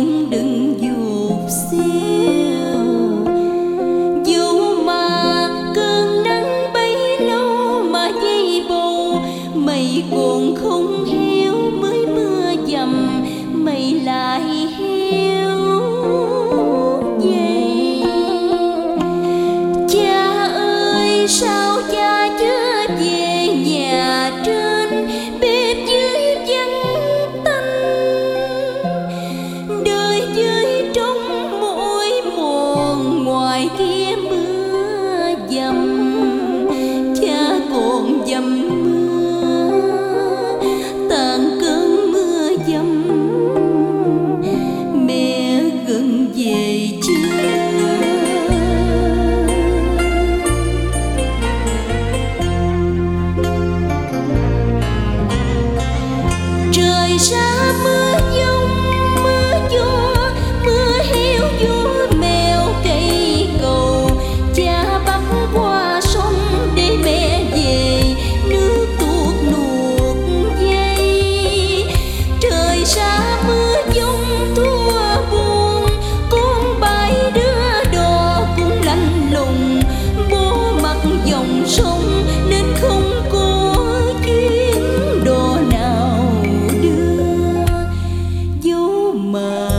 nhưng đừng dụt xíu. Dù mà cơn nắng bấy lâu mà dây bầu, mây còn không héo mới mưa dầm mây lại héo dây. Cha ơi sao cha chưa về nhà trên, bếp dưới vắng tanh, đời dưới trong mỗi mòn ngoài kia mưa dầm. Cha còn dầm mưa tàn cơn mưa dầm, mẹ gần về chưa? Trời xa mưa giông mưa gió, mưa heo gió mèo cây cầu. Cha bắt qua sông để mẹ về, nước tuột nuột dây. Trời xa mưa giông thua buồn, con bay đưa đò cũng lạnh lùng. Bố mặt dòng sông nên không có chuyến đò nào đưa. Dẫu mà